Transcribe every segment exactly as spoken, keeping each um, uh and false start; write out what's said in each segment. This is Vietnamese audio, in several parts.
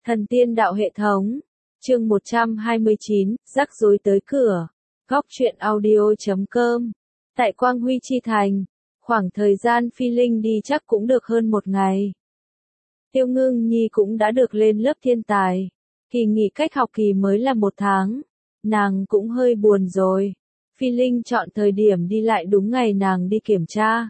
Thần tiên đạo hệ thống. Chương một trăm hai mươi chín, rắc rối tới cửa. Góc truyện audio chấm com. Tại Quang Huy Chi Thành, khoảng thời gian Phi Linh đi chắc cũng được hơn một ngày. Tiêu Ngưng Nhi cũng đã được lên lớp thiên tài. Kỳ nghỉ cách học kỳ mới là một tháng. Nàng cũng hơi buồn rồi. Phi Linh chọn thời điểm đi lại đúng ngày nàng đi kiểm tra.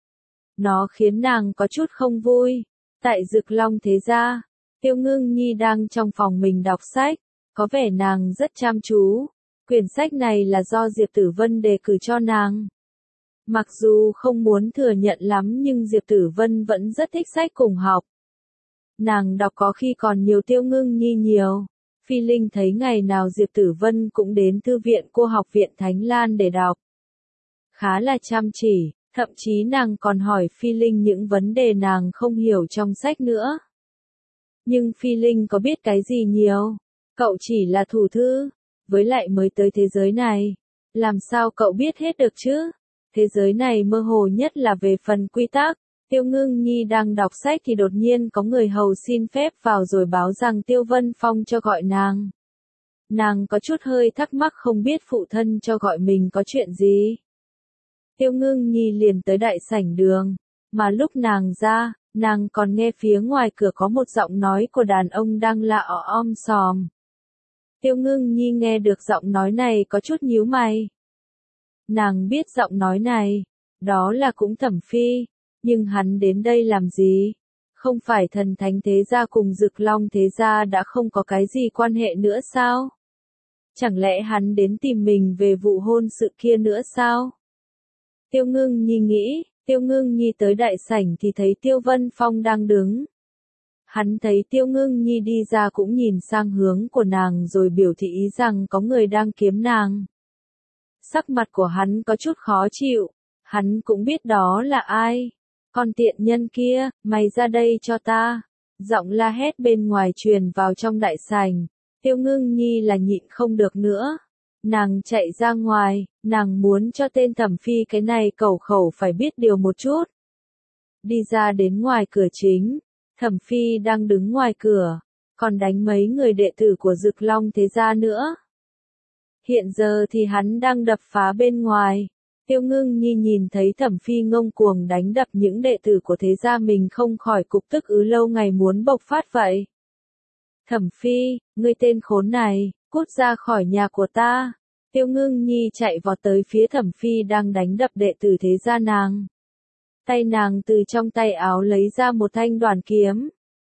Nó khiến nàng có chút không vui. Tại Dực Long Thế Gia, Tiêu Ngưng Nhi đang trong phòng mình đọc sách, có vẻ nàng rất chăm chú. Quyển sách này là do Diệp Tử Vân đề cử cho nàng. Mặc dù không muốn thừa nhận lắm nhưng Diệp Tử Vân vẫn rất thích sách cùng học. Nàng đọc có khi còn nhiều Tiêu Ngưng Nhi nhiều. Phi Linh thấy ngày nào Diệp Tử Vân cũng đến thư viện cô học viện Thánh Lan để đọc. Khá là chăm chỉ, thậm chí nàng còn hỏi Phi Linh những vấn đề nàng không hiểu trong sách nữa. Nhưng Phi Linh có biết cái gì nhiều? Cậu chỉ là thủ thư, với lại mới tới thế giới này. Làm sao cậu biết hết được chứ? Thế giới này mơ hồ nhất là về phần quy tắc. Tiêu Ngưng Nhi đang đọc sách thì đột nhiên có người hầu xin phép vào rồi báo rằng Tiêu Vân Phong cho gọi nàng. Nàng có chút hơi thắc mắc không biết phụ thân cho gọi mình có chuyện gì. Tiêu Ngưng Nhi liền tới đại sảnh đường, mà lúc nàng ra, nàng còn nghe phía ngoài cửa có một giọng nói của đàn ông đang la ọ om sòm. Tiêu Ngưng Nhi nghe được giọng nói này có chút nhíu mày. Nàng biết giọng nói này, đó là cũng Thẩm Phi, nhưng hắn đến đây làm gì? Không phải Thần Thánh Thế Gia cùng Dực Long Thế Gia đã không có cái gì quan hệ nữa sao? Chẳng lẽ hắn đến tìm mình về vụ hôn sự kia nữa sao? Tiêu Ngưng Nhi nghĩ, Tiêu Ngưng Nhi tới đại sảnh thì thấy Tiêu Vân Phong đang đứng. Hắn thấy Tiêu Ngưng Nhi đi ra cũng nhìn sang hướng của nàng rồi biểu thị ý rằng có người đang kiếm nàng. Sắc mặt của hắn có chút khó chịu, hắn cũng biết đó là ai. Con tiện nhân kia, mày ra đây cho ta. Giọng la hét bên ngoài truyền vào trong đại sảnh. Tiêu Ngưng Nhi là nhịn không được nữa. Nàng chạy ra ngoài, nàng muốn cho tên Thẩm Phi cái này cẩu khẩu phải biết điều một chút. Đi ra đến ngoài cửa chính, Thẩm Phi đang đứng ngoài cửa, còn đánh mấy người đệ tử của Dực Long Thế Gia nữa. Hiện giờ thì hắn đang đập phá bên ngoài. Tiêu Ngưng Nhi nhìn thấy Thẩm Phi ngông cuồng đánh đập những đệ tử của thế gia mình không khỏi cục tức ứ lâu ngày muốn bộc phát vậy. Thẩm Phi, ngươi tên khốn này, cút ra khỏi nhà của ta. Tiêu Ngưng Nhi chạy vọt tới phía Thẩm Phi đang đánh đập đệ tử thế gia nàng. Tay nàng từ trong tay áo lấy ra một thanh đoản kiếm.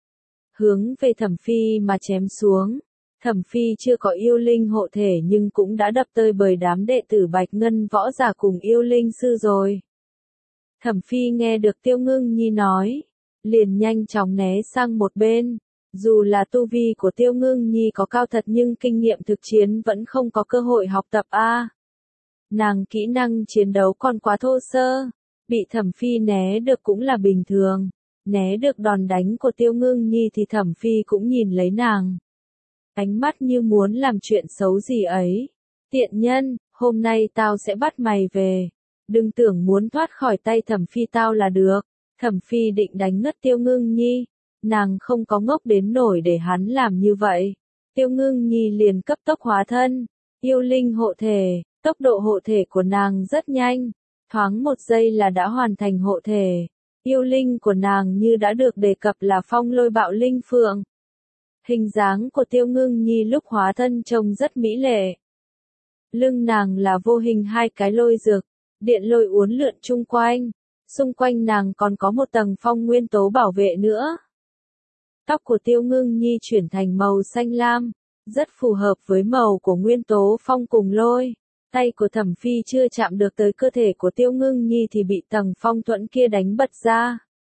Hướng về Thẩm Phi mà chém xuống. Thẩm Phi chưa có yêu linh hộ thể nhưng cũng đã đập tơi bởi đám đệ tử Bạch Ngân võ giả cùng yêu linh sư rồi. Thẩm Phi nghe được Tiêu Ngưng Nhi nói, liền nhanh chóng né sang một bên. Dù là tu vi của Tiêu Ngưng Nhi có cao thật nhưng kinh nghiệm thực chiến vẫn không có cơ hội học tập a. À, nàng kỹ năng chiến đấu còn quá thô sơ, bị Thẩm Phi né được cũng là bình thường. Né được đòn đánh của Tiêu Ngưng Nhi thì Thẩm Phi cũng nhìn lấy nàng. Ánh mắt như muốn làm chuyện xấu gì ấy. Tiện nhân, hôm nay tao sẽ bắt mày về. Đừng tưởng muốn thoát khỏi tay Thẩm Phi tao là được. Thẩm Phi định đánh ngất Tiêu Ngưng Nhi. Nàng không có ngốc đến nổi để hắn làm như vậy. Tiêu Ngưng Nhi liền cấp tốc hóa thân. Yêu linh hộ thể, tốc độ hộ thể của nàng rất nhanh. Thoáng một giây là đã hoàn thành hộ thể. Yêu linh của nàng như đã được đề cập là phong lôi bạo linh phượng. Hình dáng của Tiêu Ngưng Nhi lúc hóa thân trông rất mỹ lệ. Lưng nàng là vô hình hai cái lôi rực, điện lôi uốn lượn chung quanh. Xung quanh nàng còn có một tầng phong nguyên tố bảo vệ nữa. Tóc của Tiêu Ngưng Nhi chuyển thành màu xanh lam, rất phù hợp với màu của nguyên tố phong cùng lôi. Tay của Thẩm Phi chưa chạm được tới cơ thể của Tiêu Ngưng Nhi thì bị tầng phong thuẫn kia đánh bật ra.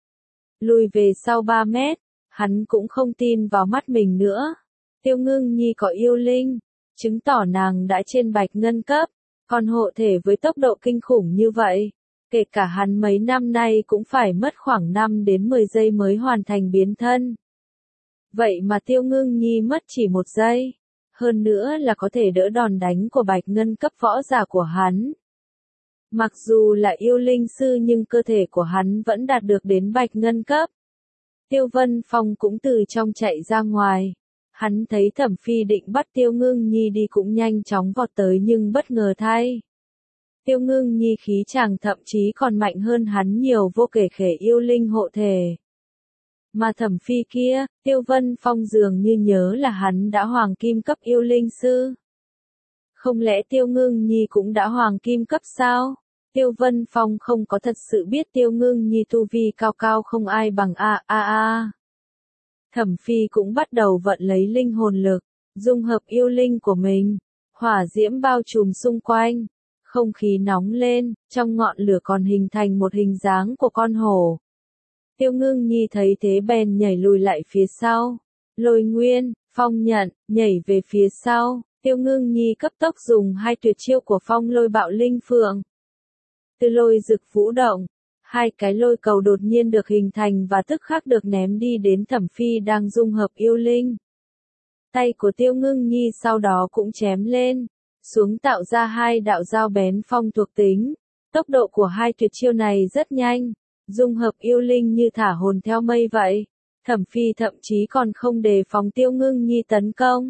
Lùi về sau ba mét, hắn cũng không tin vào mắt mình nữa. Tiêu Ngưng Nhi có yêu linh, chứng tỏ nàng đã trên Bạch Ngân cấp, còn hộ thể với tốc độ kinh khủng như vậy. Kể cả hắn mấy năm nay cũng phải mất khoảng năm đến mười giây mới hoàn thành biến thân. Vậy mà Tiêu Ngưng Nhi mất chỉ một giây. Hơn nữa là có thể đỡ đòn đánh của Bạch Ngân cấp võ giả của hắn. Mặc dù là yêu linh sư nhưng cơ thể của hắn vẫn đạt được đến Bạch Ngân cấp. Tiêu Vân Phong cũng từ trong chạy ra ngoài. Hắn thấy Thẩm Phi định bắt Tiêu Ngưng Nhi đi cũng nhanh chóng vọt tới nhưng bất ngờ thay. Tiêu Ngưng Nhi khí chàng thậm chí còn mạnh hơn hắn nhiều vô kể khể yêu linh hộ thể. Mà Thẩm Phi kia, Tiêu Vân Phong dường như nhớ là hắn đã hoàng kim cấp yêu linh sư. Không lẽ Tiêu Ngưng Nhi cũng đã hoàng kim cấp sao? Tiêu Vân Phong không có thật sự biết Tiêu Ngưng Nhi tu vi cao cao không ai bằng a a a. Thẩm Phi cũng bắt đầu vận lấy linh hồn lực, dung hợp yêu linh của mình. Hỏa diễm bao trùm xung quanh, không khí nóng lên, trong ngọn lửa còn hình thành một hình dáng của con hổ. Tiêu Ngưng Nhi thấy thế bèn nhảy lùi lại phía sau. Lôi nguyên, phong nhận, nhảy về phía sau. Tiêu Ngưng Nhi cấp tốc dùng hai tuyệt chiêu của phong lôi bạo linh phượng. Từ lôi rực vũ động, hai cái lôi cầu đột nhiên được hình thành và tức khắc được ném đi đến Thẩm Phi đang dung hợp yêu linh. Tay của Tiêu Ngưng Nhi sau đó cũng chém lên, xuống tạo ra hai đạo dao bén phong thuộc tính. Tốc độ của hai tuyệt chiêu này rất nhanh, dung hợp yêu linh như thả hồn theo mây vậy. Thẩm Phi thậm chí còn không đề phòng Tiêu Ngưng Nhi tấn công.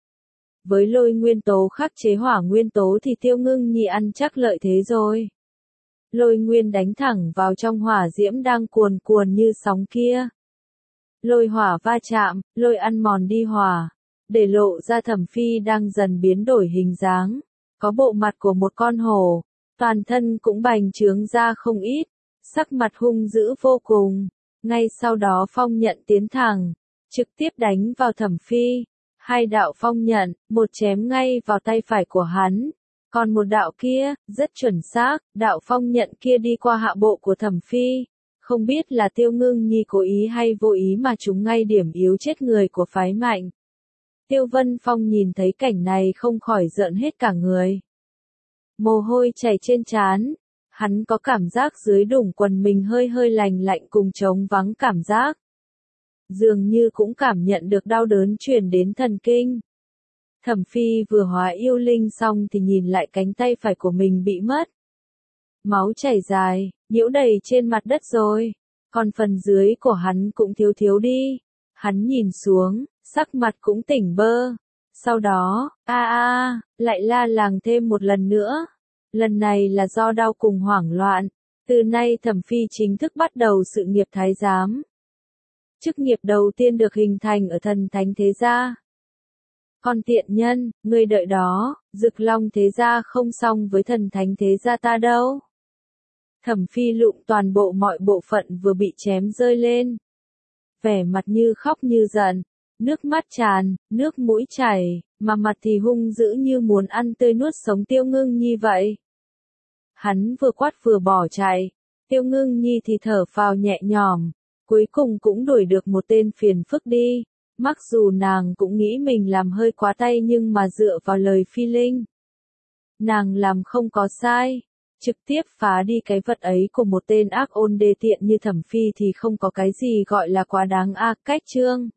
Với lôi nguyên tố khắc chế hỏa nguyên tố thì Tiêu Ngưng Nhi ăn chắc lợi thế rồi. Lôi nguyên đánh thẳng vào trong hỏa diễm đang cuồn cuồn như sóng kia. Lôi hỏa va chạm, lôi ăn mòn đi hỏa, để lộ ra Thẩm Phi đang dần biến đổi hình dáng. Có bộ mặt của một con hổ, toàn thân cũng bành trướng ra không ít, sắc mặt hung dữ vô cùng. Ngay sau đó phong nhận tiến thẳng, trực tiếp đánh vào Thẩm Phi. Hai đạo phong nhận, một chém ngay vào tay phải của hắn. Còn một đạo kia, rất chuẩn xác, đạo phong nhận kia đi qua hạ bộ của Thẩm Phi. Không biết là Tiêu Ngưng Nhi cố ý hay vô ý mà trúng ngay điểm yếu chết người của phái mạnh. Tiêu Vân Phong nhìn thấy cảnh này không khỏi rợn hết cả người. Mồ hôi chảy trên trán, hắn có cảm giác dưới đủng quần mình hơi hơi lành lạnh cùng trống vắng cảm giác. Dường như cũng cảm nhận được đau đớn truyền đến thần kinh. Thẩm Phi vừa hóa yêu linh xong thì nhìn lại cánh tay phải của mình bị mất. Máu chảy dài, nhiễu đầy trên mặt đất rồi, còn phần dưới của hắn cũng thiếu thiếu đi. Hắn nhìn xuống, sắc mặt cũng tỉnh bơ. Sau đó, a a, lại la làng thêm một lần nữa. Lần này là do đau cùng hoảng loạn. Từ nay Thẩm Phi chính thức bắt đầu sự nghiệp thái giám. Chức nghiệp đầu tiên được hình thành ở thần thánh thế gia. Con tiện nhân, ngươi đợi đó, Dực Long thế gia không xong với thần thánh thế gia ta đâu. Thẩm Phi lụm toàn bộ mọi bộ phận vừa bị chém rơi lên. Vẻ mặt như khóc như giận, nước mắt tràn, nước mũi chảy, mà mặt thì hung dữ như muốn ăn tươi nuốt sống Tiêu Ngưng Nhi vậy. Hắn vừa quát vừa bỏ chạy, Tiêu Ngưng Nhi thì thở phào nhẹ nhõm, cuối cùng cũng đuổi được một tên phiền phức đi. Mặc dù nàng cũng nghĩ mình làm hơi quá tay nhưng mà dựa vào lời Phi Linh, nàng làm không có sai, trực tiếp phá đi cái vật ấy của một tên ác ôn đê tiện như Thẩm Phi thì không có cái gì gọi là quá đáng a. Cách chương